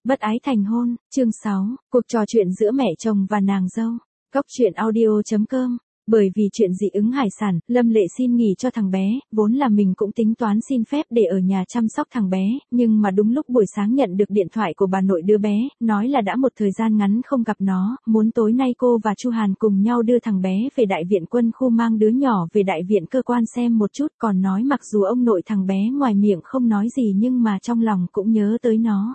Bất ái thành hôn, chương 6, cuộc trò chuyện giữa mẹ chồng và nàng dâu. Cóc truyện audio.com. Bởi vì chuyện dị ứng hải sản, Lâm Lệ xin nghỉ cho thằng bé, vốn là mình cũng tính toán xin phép để ở nhà chăm sóc thằng bé, nhưng mà đúng lúc buổi sáng nhận được điện thoại của bà nội đứa bé, nói là đã một thời gian ngắn không gặp nó, muốn tối nay cô và Chu Hàn cùng nhau đưa thằng bé về đại viện quân khu mang đứa nhỏ về đại viện cơ quan xem một chút, còn nói mặc dù ông nội thằng bé ngoài miệng không nói gì nhưng mà trong lòng cũng nhớ tới nó.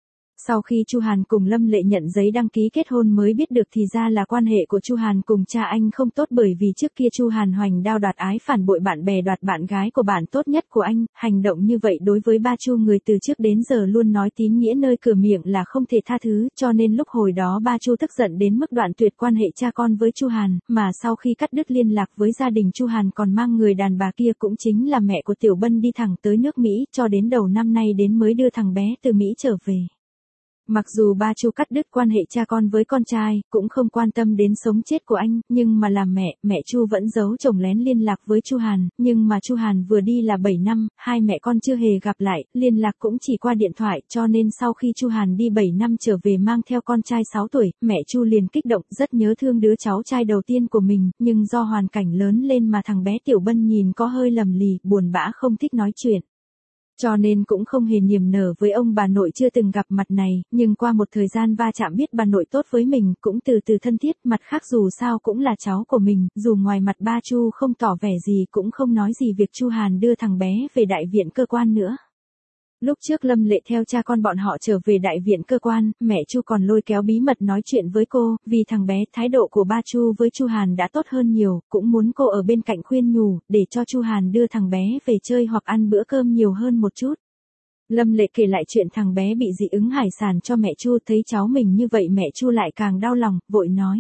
Sau khi Chu Hàn cùng Lâm Lệ nhận giấy đăng ký kết hôn mới biết được thì ra là quan hệ của Chu Hàn cùng cha anh không tốt, bởi vì trước kia Chu Hàn hoành đao đoạt ái phản bội bạn bè, đoạt bạn gái của bạn tốt nhất của anh, hành động như vậy đối với ba Chu người từ trước đến giờ luôn nói tín nghĩa nơi cửa miệng là không thể tha thứ, cho nên lúc hồi đó ba Chu tức giận đến mức đoạn tuyệt quan hệ cha con với Chu Hàn, mà sau khi cắt đứt liên lạc với gia đình Chu Hàn còn mang người đàn bà kia cũng chính là mẹ của Tiểu Bân đi thẳng tới nước Mỹ, cho đến đầu năm nay đến mới đưa thằng bé từ Mỹ trở về. Mặc dù ba Chu cắt đứt quan hệ cha con với con trai, cũng không quan tâm đến sống chết của anh, nhưng mà làm mẹ Chu vẫn giấu chồng lén liên lạc với Chu Hàn, nhưng mà Chu Hàn vừa đi là 7 năm, hai mẹ con chưa hề gặp lại, liên lạc cũng chỉ qua điện thoại, cho nên sau khi Chu Hàn đi 7 năm trở về mang theo con trai 6 tuổi, mẹ Chu liền kích động rất nhớ thương đứa cháu trai đầu tiên của mình, nhưng do hoàn cảnh lớn lên mà thằng bé Tiểu Bân nhìn có hơi lầm lì, buồn bã không thích nói chuyện. Cho nên cũng không hề niềm nở với ông bà nội chưa từng gặp mặt này, nhưng qua một thời gian va chạm biết bà nội tốt với mình, cũng từ từ thân thiết, mặt khác dù sao cũng là cháu của mình, dù ngoài mặt ba Chu không tỏ vẻ gì cũng không nói gì việc Chu Hàn đưa thằng bé về đại viện cơ quan nữa. Lúc trước Lâm Lệ theo cha con bọn họ trở về đại viện cơ quan, mẹ Chu còn lôi kéo bí mật nói chuyện với cô, vì thằng bé thái độ của ba Chu với Chu Hàn đã tốt hơn nhiều, cũng muốn cô ở bên cạnh khuyên nhủ, để cho Chu Hàn đưa thằng bé về chơi hoặc ăn bữa cơm nhiều hơn một chút. Lâm Lệ kể lại chuyện thằng bé bị dị ứng hải sản cho mẹ Chu, thấy cháu mình như vậy mẹ Chu lại càng đau lòng, vội nói.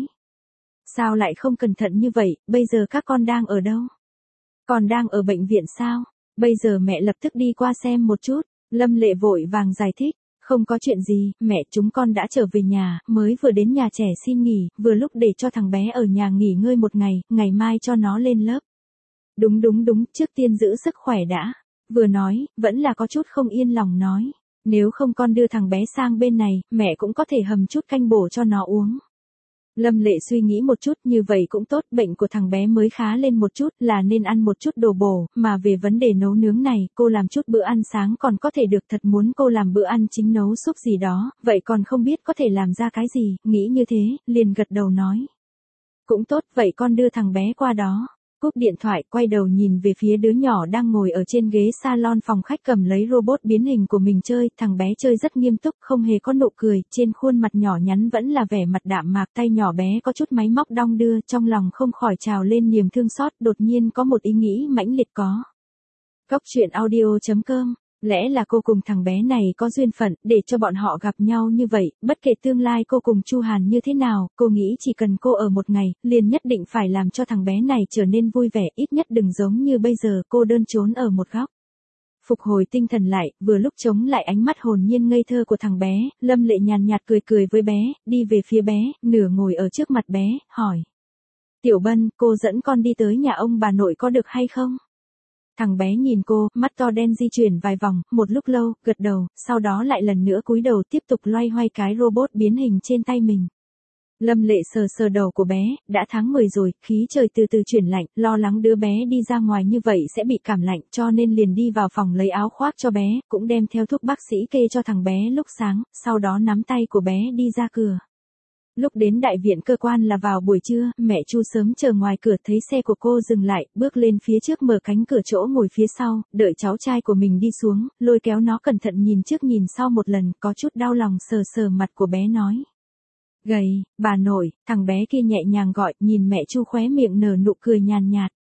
Sao lại không cẩn thận như vậy, bây giờ các con đang ở đâu? Còn đang ở bệnh viện sao? Bây giờ mẹ lập tức đi qua xem một chút. Lâm Lệ vội vàng giải thích, không có chuyện gì, mẹ chúng con đã trở về nhà, mới vừa đến nhà trẻ xin nghỉ, vừa lúc để cho thằng bé ở nhà nghỉ ngơi một ngày, ngày mai cho nó lên lớp. Đúng, trước tiên giữ sức khỏe đã. Vừa nói, vẫn là có chút không yên lòng nói, nếu không con đưa thằng bé sang bên này, mẹ cũng có thể hầm chút canh bổ cho nó uống. Lâm Lệ suy nghĩ một chút, như vậy cũng tốt, bệnh của thằng bé mới khá lên một chút, là nên ăn một chút đồ bổ, mà về vấn đề nấu nướng này, cô làm chút bữa ăn sáng còn có thể được, thật muốn cô làm bữa ăn chính nấu súp gì đó, vậy còn không biết có thể làm ra cái gì, nghĩ như thế, liền gật đầu nói. Cũng tốt, vậy con đưa thằng bé qua đó. Cúp điện thoại, quay đầu nhìn về phía đứa nhỏ đang ngồi ở trên ghế salon phòng khách cầm lấy robot biến hình của mình chơi, thằng bé chơi rất nghiêm túc, không hề có nụ cười, trên khuôn mặt nhỏ nhắn vẫn là vẻ mặt đạm mạc, tay nhỏ bé có chút máy móc đong đưa, trong lòng không khỏi trào lên niềm thương xót, đột nhiên có một ý nghĩ mãnh liệt có. Cóc truyện audio.com. Lẽ là cô cùng thằng bé này có duyên phận, để cho bọn họ gặp nhau như vậy, bất kể tương lai cô cùng Chu Hàn như thế nào, cô nghĩ chỉ cần cô ở một ngày, liền nhất định phải làm cho thằng bé này trở nên vui vẻ, ít nhất đừng giống như bây giờ cô đơn trốn ở một góc. Phục hồi tinh thần lại, vừa lúc chống lại ánh mắt hồn nhiên ngây thơ của thằng bé, Lâm Lệ nhàn nhạt cười với bé, đi về phía bé, nửa ngồi ở trước mặt bé, hỏi. Tiểu Bân, cô dẫn con đi tới nhà ông bà nội có được hay không? Thằng bé nhìn cô, mắt to đen di chuyển vài vòng, một lúc lâu, gật đầu, sau đó lại lần nữa cúi đầu tiếp tục loay hoay cái robot biến hình trên tay mình. Lâm Lệ sờ đầu của bé, đã tháng 10 rồi, khí trời từ từ chuyển lạnh, lo lắng đứa bé đi ra ngoài như vậy sẽ bị cảm lạnh, cho nên liền đi vào phòng lấy áo khoác cho bé, cũng đem theo thuốc bác sĩ kê cho thằng bé lúc sáng, sau đó nắm tay của bé đi ra cửa. Lúc đến đại viện cơ quan là vào buổi trưa, mẹ Chu sớm chờ ngoài cửa thấy xe của cô dừng lại, bước lên phía trước mở cánh cửa chỗ ngồi phía sau, đợi cháu trai của mình đi xuống, lôi kéo nó cẩn thận nhìn trước nhìn sau một lần, có chút đau lòng sờ mặt của bé nói. Gầy, bà nội, thằng bé kia nhẹ nhàng gọi, nhìn mẹ Chu khóe miệng nở nụ cười nhàn nhạt.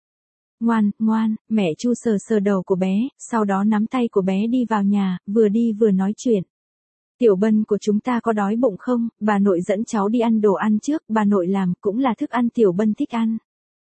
Ngoan, mẹ Chu sờ đầu của bé, sau đó nắm tay của bé đi vào nhà, vừa đi vừa nói chuyện. Tiểu Bân của chúng ta có đói bụng không, bà nội dẫn cháu đi ăn đồ ăn trước, bà nội làm, cũng là thức ăn Tiểu Bân thích ăn.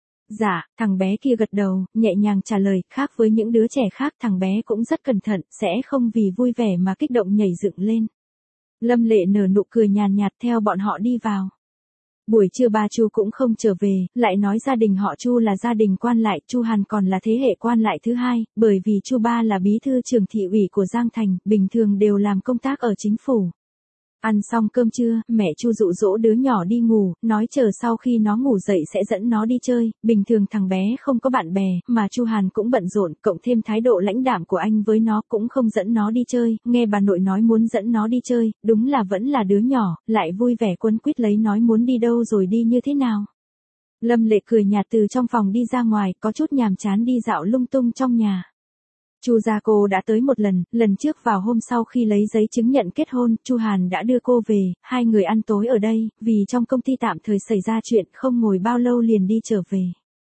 Dạ, thằng bé kia gật đầu, nhẹ nhàng trả lời, khác với những đứa trẻ khác thằng bé cũng rất cẩn thận, sẽ không vì vui vẻ mà kích động nhảy dựng lên. Lâm Lệ nở nụ cười nhàn nhạt theo bọn họ đi vào. Buổi trưa ba Chu cũng không trở về, lại nói gia đình họ Chu là gia đình quan lại, Chu Hàn còn là thế hệ quan lại thứ hai, bởi vì Chu ba là bí thư trưởng thị ủy của Giang Thành, bình thường đều làm công tác ở chính phủ. Ăn xong cơm trưa, mẹ Chu dụ dỗ đứa nhỏ đi ngủ, nói chờ sau khi nó ngủ dậy sẽ dẫn nó đi chơi, bình thường thằng bé không có bạn bè, mà Chu Hàn cũng bận rộn, cộng thêm thái độ lãnh đạm của anh với nó cũng không dẫn nó đi chơi, nghe bà nội nói muốn dẫn nó đi chơi, đúng là vẫn là đứa nhỏ, lại vui vẻ quấn quýt lấy nói muốn đi đâu rồi đi như thế nào. Lâm Lệ cười nhạt từ trong phòng đi ra ngoài, có chút nhàm chán đi dạo lung tung trong nhà. Chu gia cô đã tới một lần trước vào hôm sau khi lấy giấy chứng nhận kết hôn, Chu Hàn đã đưa cô về, hai người ăn tối ở đây, vì trong công ty tạm thời xảy ra chuyện không ngồi bao lâu liền đi trở về.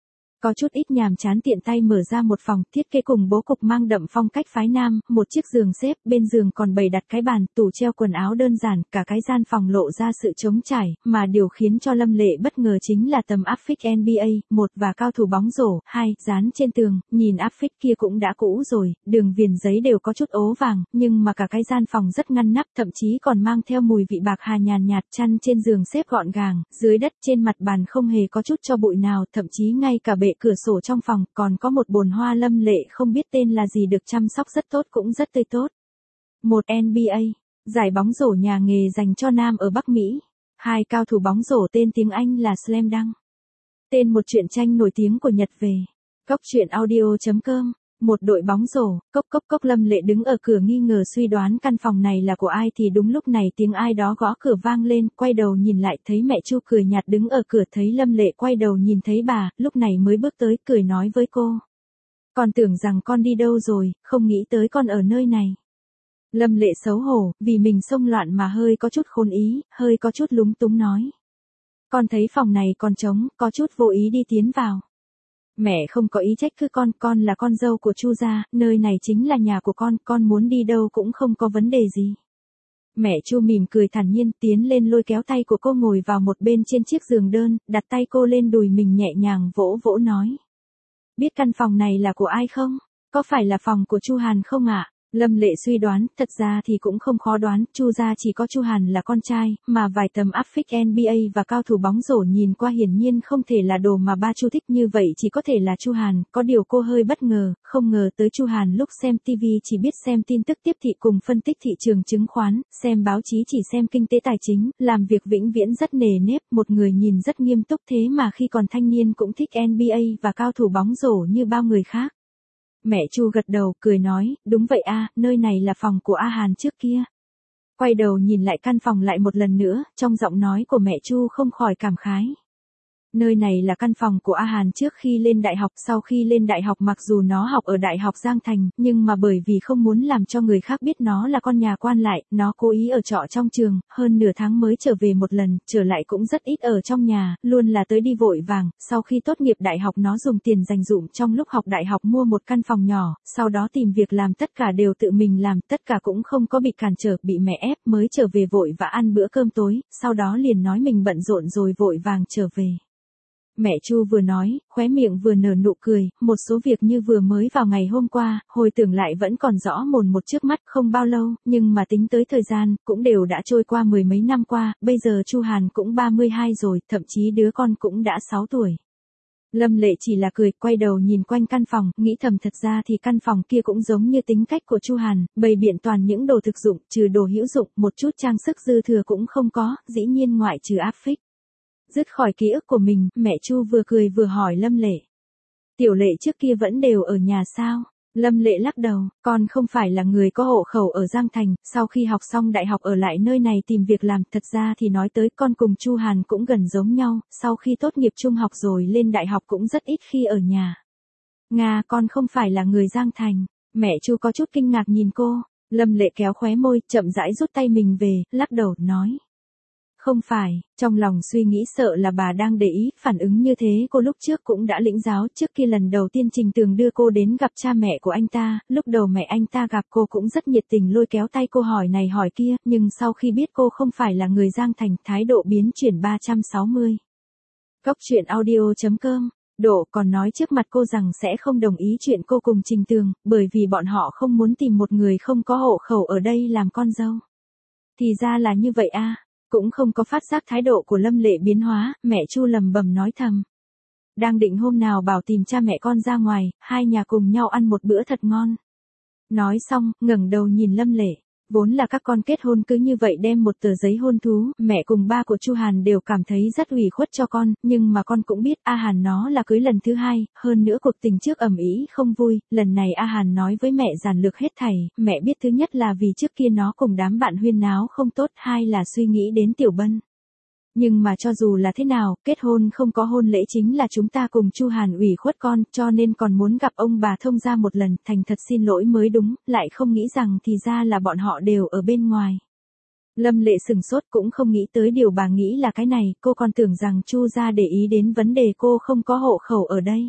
Có chút ít nhàm chán tiện tay mở ra một phòng, thiết kế cùng bố cục mang đậm phong cách phái nam, một chiếc giường xếp, bên giường còn bày đặt cái bàn, tủ treo quần áo đơn giản, cả cái gian phòng lộ ra sự trống trải, mà điều khiến cho Lâm Lệ bất ngờ chính là tấm áp phích NBA, 1 và cao thủ bóng rổ, 2, dán trên tường, nhìn áp phích kia cũng đã cũ rồi, đường viền giấy đều có chút ố vàng, nhưng mà cả cái gian phòng rất ngăn nắp, thậm chí còn mang theo mùi vị bạc hà nhàn nhạt, chăn trên giường xếp gọn gàng, dưới đất trên mặt bàn không hề có chút cho bụi nào, thậm chí ngay cả bệ cửa sổ trong phòng còn có một bồn hoa Lâm Lệ không biết tên là gì được chăm sóc rất tốt cũng rất tươi tốt. Một NBA, giải bóng rổ nhà nghề dành cho nam ở Bắc Mỹ. Hai cao thủ bóng rổ tên tiếng Anh là Slam Dunk. Tên một truyện tranh nổi tiếng của Nhật về. Cốc truyện audio.com. Một đội bóng rổ, cốc Lâm Lệ đứng ở cửa nghi ngờ suy đoán căn phòng này là của ai thì đúng lúc này tiếng ai đó gõ cửa vang lên, quay đầu nhìn lại thấy mẹ Chu cười nhạt đứng ở cửa, thấy Lâm Lệ quay đầu nhìn thấy bà, lúc này mới bước tới cười nói với cô. Con tưởng rằng con đi đâu rồi, không nghĩ tới con ở nơi này. Lâm Lệ xấu hổ, vì mình xông loạn mà hơi có chút khôn ý, hơi có chút lúng túng nói. Con thấy phòng này còn trống, có chút vô ý đi tiến vào. Mẹ không có ý trách cứ con là con dâu của Chu gia, nơi này chính là nhà của con muốn đi đâu cũng không có vấn đề gì. Mẹ Chu mỉm cười thản nhiên tiến lên lôi kéo tay của cô ngồi vào một bên trên chiếc giường đơn, đặt tay cô lên đùi mình nhẹ nhàng vỗ vỗ nói. Biết căn phòng này là của ai không? Có phải là phòng của Chu Hàn không ạ? Lâm Lệ suy đoán, thật ra thì cũng không khó đoán, Chu gia chỉ có Chu Hàn là con trai, mà vài tấm áp phích NBA và cao thủ bóng rổ nhìn qua hiển nhiên không thể là đồ mà ba Chu thích, như vậy chỉ có thể là Chu Hàn, có điều cô hơi bất ngờ, không ngờ tới Chu Hàn lúc xem TV chỉ biết xem tin tức tiếp thị cùng phân tích thị trường chứng khoán, xem báo chí chỉ xem kinh tế tài chính, làm việc vĩnh viễn rất nề nếp, một người nhìn rất nghiêm túc thế mà khi còn thanh niên cũng thích NBA và cao thủ bóng rổ như bao người khác. Mẹ Chu gật đầu, cười nói, đúng vậy a, nơi này là phòng của A Hàn trước kia. Quay đầu nhìn lại căn phòng lại một lần nữa, trong giọng nói của mẹ Chu không khỏi cảm khái. Nơi này là căn phòng của A Hàn trước khi lên đại học, sau khi lên đại học mặc dù nó học ở Đại học Giang Thành, nhưng mà bởi vì không muốn làm cho người khác biết nó là con nhà quan lại, nó cố ý ở trọ trong trường, hơn nửa tháng mới trở về một lần, trở lại cũng rất ít ở trong nhà, luôn là tới đi vội vàng, sau khi tốt nghiệp đại học nó dùng tiền dành dụm trong lúc học đại học mua một căn phòng nhỏ, sau đó tìm việc làm tất cả đều tự mình làm, tất cả cũng không có bị cản trở, bị mẹ ép mới trở về vội và ăn bữa cơm tối, sau đó liền nói mình bận rộn rồi vội vàng trở về. Mẹ Chu vừa nói, khóe miệng vừa nở nụ cười, một số việc như vừa mới vào ngày hôm qua, hồi tưởng lại vẫn còn rõ mồn một trước mắt, không bao lâu, nhưng mà tính tới thời gian, cũng đều đã trôi qua mười mấy năm qua, bây giờ Chu Hàn cũng 32 rồi, thậm chí đứa con cũng đã 6 tuổi. Lâm Lệ chỉ là cười, quay đầu nhìn quanh căn phòng, nghĩ thầm thật ra thì căn phòng kia cũng giống như tính cách của Chu Hàn, bày biện toàn những đồ thực dụng, trừ đồ hữu dụng, một chút trang sức dư thừa cũng không có, dĩ nhiên ngoại trừ áp phích. Dứt khỏi ký ức của mình, mẹ Chu vừa cười vừa hỏi Lâm Lệ. Tiểu Lệ trước kia vẫn đều ở nhà sao? Lâm Lệ lắc đầu, con không phải là người có hộ khẩu ở Giang Thành, sau khi học xong đại học ở lại nơi này tìm việc làm, thật ra thì nói tới con cùng Chu Hàn cũng gần giống nhau, sau khi tốt nghiệp trung học rồi lên đại học cũng rất ít khi ở nhà. Nga, con không phải là người Giang Thành. Mẹ Chu có chút kinh ngạc nhìn cô, Lâm Lệ kéo khóe môi, chậm rãi rút tay mình về, lắc đầu, nói. Không phải, trong lòng suy nghĩ sợ là bà đang để ý, phản ứng như thế cô lúc trước cũng đã lĩnh giáo, trước kia lần đầu tiên Trình Tường đưa cô đến gặp cha mẹ của anh ta, lúc đầu mẹ anh ta gặp cô cũng rất nhiệt tình lôi kéo tay cô hỏi này hỏi kia, nhưng sau khi biết cô không phải là người Giang Thành, thái độ biến chuyển 360. Cốc truyện audio.com, Độ còn nói trước mặt cô rằng sẽ không đồng ý chuyện cô cùng Trình Tường, bởi vì bọn họ không muốn tìm một người không có hộ khẩu ở đây làm con dâu. Thì ra là như vậy a. Cũng không có phát giác thái độ của Lâm Lệ biến hóa, mẹ Chu lầm bầm nói thầm. Đang định hôm nào bảo tìm cha mẹ con ra ngoài, hai nhà cùng nhau ăn một bữa thật ngon. Nói xong, ngẩng đầu nhìn Lâm Lệ. Vốn là các con kết hôn cứ như vậy đem một tờ giấy hôn thú, mẹ cùng ba của Chu Hàn đều cảm thấy rất ủy khuất cho con, nhưng mà con cũng biết A Hàn nó là cưới lần thứ hai, hơn nữa cuộc tình trước ầm ĩ không vui, lần này A Hàn nói với mẹ giản lược hết thảy, mẹ biết thứ nhất là vì trước kia nó cùng đám bạn huyên náo không tốt, hai là suy nghĩ đến Tiểu Bân. Nhưng mà cho dù là thế nào, kết hôn không có hôn lễ chính là chúng ta cùng Chu Hàn ủy khuất con, cho nên còn muốn gặp ông bà thông gia một lần, thành thật xin lỗi mới đúng, lại không nghĩ rằng thì ra là bọn họ đều ở bên ngoài. Lâm Lệ sừng sốt cũng không nghĩ tới điều bà nghĩ là cái này, cô còn tưởng rằng Chu gia để ý đến vấn đề cô không có hộ khẩu ở đây.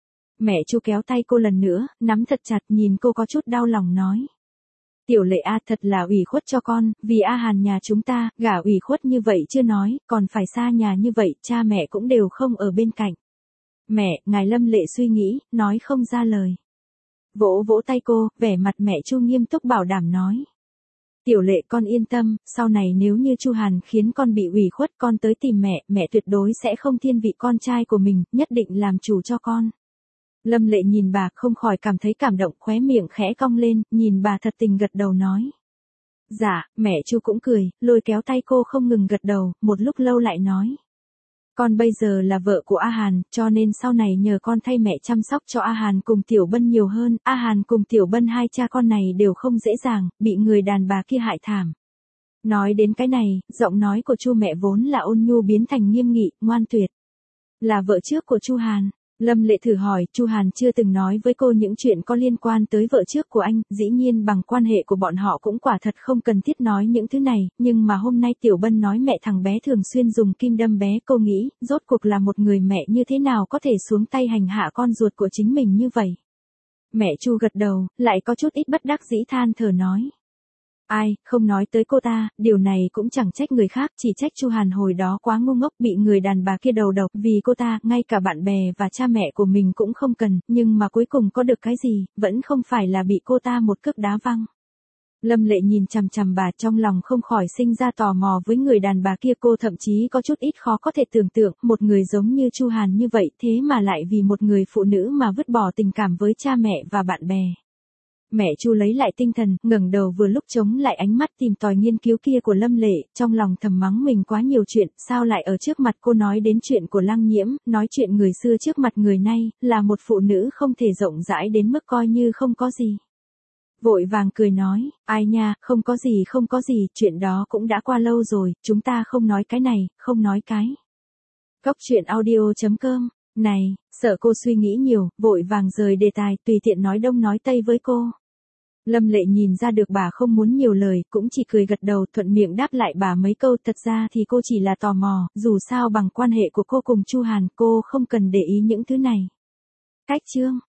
Mẹ Chu kéo tay cô lần nữa, nắm thật chặt nhìn cô có chút đau lòng nói. Tiểu Lệ A thật là ủy khuất cho con, vì A Hàn nhà chúng ta, gả ủy khuất như vậy chưa nói, còn phải xa nhà như vậy, cha mẹ cũng đều không ở bên cạnh. Mẹ, ngài Lâm Lệ suy nghĩ, nói không ra lời. Vỗ vỗ tay cô, vẻ mặt mẹ Chu nghiêm túc bảo đảm nói. Tiểu Lệ con yên tâm, sau này nếu như Chu Hàn khiến con bị ủy khuất con tới tìm mẹ, mẹ tuyệt đối sẽ không thiên vị con trai của mình, nhất định làm chủ cho con. Lâm Lệ nhìn bà không khỏi cảm thấy cảm động, khóe miệng khẽ cong lên, nhìn bà thật tình gật đầu nói. Dạ, mẹ Chu cũng cười, lôi kéo tay cô không ngừng gật đầu, một lúc lâu lại nói. Con bây giờ là vợ của A Hàn, cho nên sau này nhờ con thay mẹ chăm sóc cho A Hàn cùng Tiểu Bân nhiều hơn, A Hàn cùng Tiểu Bân hai cha con này đều không dễ dàng, bị người đàn bà kia hại thảm. Nói đến cái này, giọng nói của Chu mẹ vốn là ôn nhu biến thành nghiêm nghị, ngoan tuyệt. Là vợ trước của Chu Hàn. Lâm Lệ thử hỏi, Chu Hàn chưa từng nói với cô những chuyện có liên quan tới vợ trước của anh, dĩ nhiên bằng quan hệ của bọn họ cũng quả thật không cần thiết nói những thứ này, nhưng mà hôm nay Tiểu Bân nói mẹ thằng bé thường xuyên dùng kim đâm bé, cô nghĩ, rốt cuộc là một người mẹ như thế nào có thể xuống tay hành hạ con ruột của chính mình như vậy. Mẹ Chu gật đầu, lại có chút ít bất đắc dĩ than thở nói. Ai, không nói tới cô ta, điều này cũng chẳng trách người khác, chỉ trách Chu Hàn hồi đó quá ngu ngốc, bị người đàn bà kia đầu độc, vì cô ta, ngay cả bạn bè và cha mẹ của mình cũng không cần, nhưng mà cuối cùng có được cái gì, vẫn không phải là bị cô ta một cước đá văng. Lâm Lệ nhìn chằm chằm bà, trong lòng không khỏi sinh ra tò mò với người đàn bà kia, cô thậm chí có chút ít khó có thể tưởng tượng, một người giống như Chu Hàn như vậy, thế mà lại vì một người phụ nữ mà vứt bỏ tình cảm với cha mẹ và bạn bè. Mẹ Chu lấy lại tinh thần, ngẩng đầu vừa lúc chống lại ánh mắt tìm tòi nghiên cứu kia của Lâm Lệ, trong lòng thầm mắng mình quá nhiều chuyện, sao lại ở trước mặt cô nói đến chuyện của Lăng Nhiễm, nói chuyện người xưa trước mặt người nay, là một phụ nữ không thể rộng rãi đến mức coi như không có gì. Vội vàng cười nói, ai nha, không có gì, chuyện đó cũng đã qua lâu rồi, chúng ta không nói cái này, không nói cái. Cóc truyện audio.com, này, sợ cô suy nghĩ nhiều, vội vàng rời đề tài, tùy tiện nói đông nói tây với cô. Lâm Lệ nhìn ra được bà không muốn nhiều lời, cũng chỉ cười gật đầu, thuận miệng đáp lại bà mấy câu, thật ra thì cô chỉ là tò mò, dù sao bằng quan hệ của cô cùng Chu Hàn, cô không cần để ý những thứ này. Cách chương